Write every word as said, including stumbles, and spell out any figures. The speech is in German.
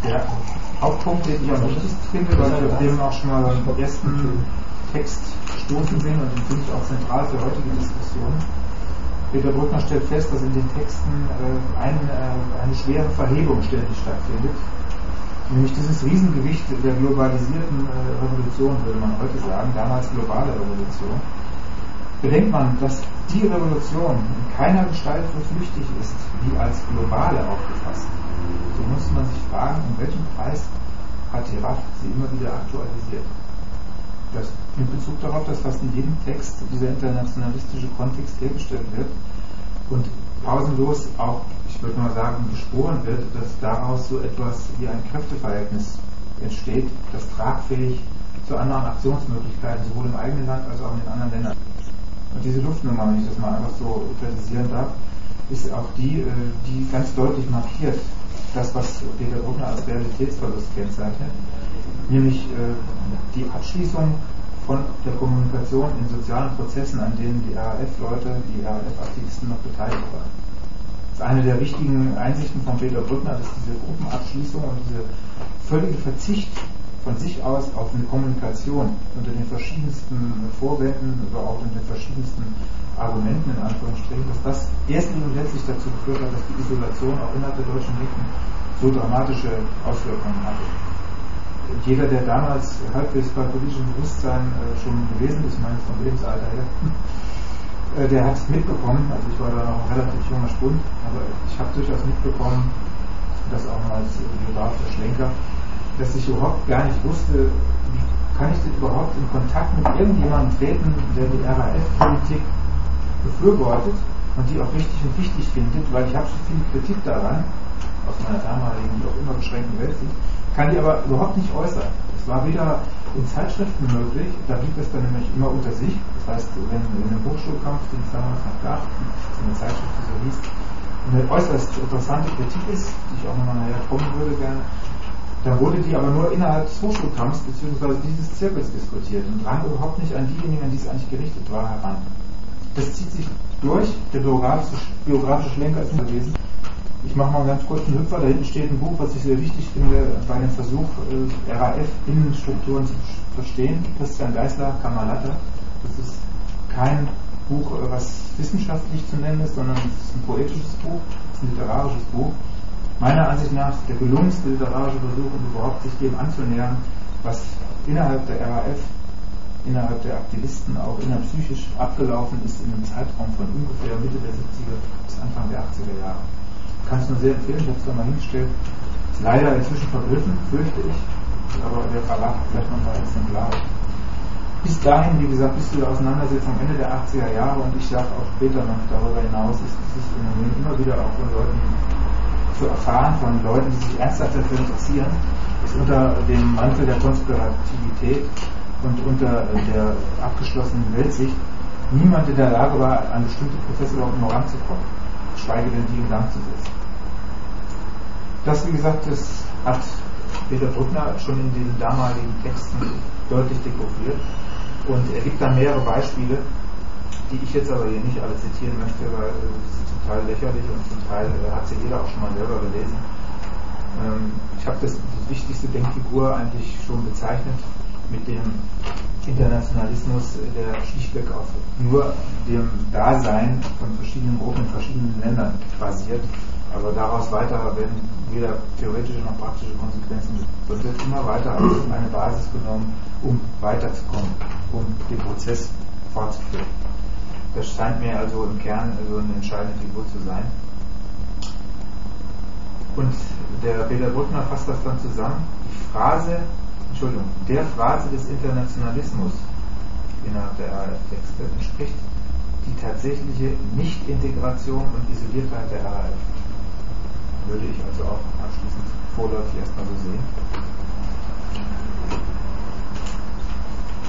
Der Hauptpunkt, den ich am wichtigsten finde, weil wir dem auch schon mal beim ersten Text gestoßen sind, und den finde ich auch zentral für heutige Diskussionen. Peter Brückner stellt fest, dass in den Texten äh, ein, äh, eine schwere Verhebung ständig stattfindet. Nämlich dieses Riesengewicht der globalisierten äh, Revolution, würde man heute sagen, damals globale Revolution. Bedenkt man, dass die Revolution in keiner Gestalt so flüchtig ist, wie als globale aufgefasst. So muss man sich fragen, um welchen Preis hat Hiraf sie immer wieder aktualisiert. Das in Bezug darauf, dass fast in jedem Text dieser internationalistische Kontext hergestellt wird und pausenlos auch, ich würde mal sagen, beschworen wird, dass daraus so etwas wie ein Kräfteverhältnis entsteht, das tragfähig zu anderen Aktionsmöglichkeiten sowohl im eigenen Land als auch in den anderen Ländern. Und diese Luftnummer, wenn ich das mal einfach so kritisieren darf, ist auch die, die ganz deutlich markiert, das, was Peter Brückner als Realitätsverlust kennzeichnet, nämlich die Abschließung von der Kommunikation in sozialen Prozessen, an denen die R A F-Leute, die R A F-Aktivisten noch beteiligt waren. Das ist eine der wichtigen Einsichten von Peter Brückner, dass diese Gruppenabschließung und dieser völlige Verzicht von sich aus auf eine Kommunikation unter den verschiedensten Vorwänden oder auch unter den verschiedensten Argumenten in Anführungsstrichen, dass das erst und letztlich dazu geführt hat, dass die Isolation auch innerhalb der deutschen Linken so dramatische Auswirkungen hatte. Und jeder, der damals halbwegs bei politischem Bewusstsein äh, schon gewesen ist, ich meine vom Lebensalter her, äh, der hat es mitbekommen, also ich war da noch ein relativ junger Spund, aber ich habe durchaus mitbekommen, das auch mal als Biograf der Schlenker, dass ich überhaupt gar nicht wusste, wie kann ich denn überhaupt in Kontakt mit irgendjemandem treten, der die R A F-Politik befürwortet und die auch richtig und wichtig findet, weil ich habe so viel Kritik daran, aus meiner damaligen, die auch immer beschränkten Weltsicht, kann die aber überhaupt nicht äußern. Es war weder in Zeitschriften möglich, da blieb es dann nämlich immer unter sich, das heißt, wenn in einem Hochschulkampf, den es damals noch gab, so eine Zeitschrift, die so hieß, eine äußerst interessante Kritik ist, die ich auch nochmal nachher kommen würde gerne, da wurde die aber nur innerhalb des Hochschulkampfs bzw. dieses Zirkels diskutiert und drang überhaupt nicht an diejenigen, an die es eigentlich gerichtet war, heran. Das zieht sich durch, der biografische, biografische Schlenker ist nicht gewesen. Ich mache mal einen ganz kurzen Hüpfer, da hinten steht ein Buch, was ich sehr wichtig finde, bei dem Versuch, äh, R A F-Innenstrukturen zu verstehen, Christian Geisler, Kamerlata. Das ist kein Buch, was wissenschaftlich zu nennen ist, sondern es ist ein poetisches Buch, es ist ein literarisches Buch. Meiner Ansicht nach der gelungenste literarische Versuch, um überhaupt sich dem anzunähern, was innerhalb der R A F, innerhalb der Aktivisten, auch innerpsychisch abgelaufen ist in einem Zeitraum von ungefähr Mitte der siebziger bis Anfang der achtziger Jahre. Ich kann es nur sehr empfehlen, ich habe es da mal hingestellt. Ist leider inzwischen vergriffen, fürchte ich, aber der Verlag hat vielleicht noch ein paar Exemplare. Bis dahin, wie gesagt, bis zu der Auseinandersetzung Ende der achtziger Jahre und ich sage auch später noch darüber hinaus, ist dieses Phänomen immer wieder auch von Leuten zu erfahren, von Leuten, die sich ernsthaft dafür interessieren, ist unter dem Mantel der Konspirativität und unter der abgeschlossenen Weltsicht niemand in der Lage war, an bestimmte Prozesse überhaupt nur ranzukommen, geschweige denn die in Gang zu setzen. Das, wie gesagt, das hat Peter Brückner schon in diesen damaligen Texten deutlich dekouvriert und er gibt da mehrere Beispiele, die ich jetzt aber hier nicht alle zitieren möchte, weil äh, sie zum Teil lächerlich und zum Teil äh, hat sie jeder auch schon mal selber gelesen. Ähm, ich habe das, die wichtigste Denkfigur eigentlich schon bezeichnet mit dem Internationalismus, der schlichtweg auf nur dem Dasein von verschiedenen Gruppen in verschiedenen Ländern basiert, aber daraus weiter werden weder theoretische noch praktische Konsequenzen. Das wird immer weiter als eine Basis genommen, um weiterzukommen, um den Prozess fortzuführen. Das scheint mir also im Kern so eine entscheidende Figur zu sein. Und der Peter Brückner fasst das dann zusammen. Die Phrase, Entschuldigung, der Phrase des Internationalismus innerhalb der R A F-Texte entspricht die tatsächliche Nicht-Integration und Isoliertheit der R A F. Würde ich also auch abschließend vorläufig erstmal so sehen.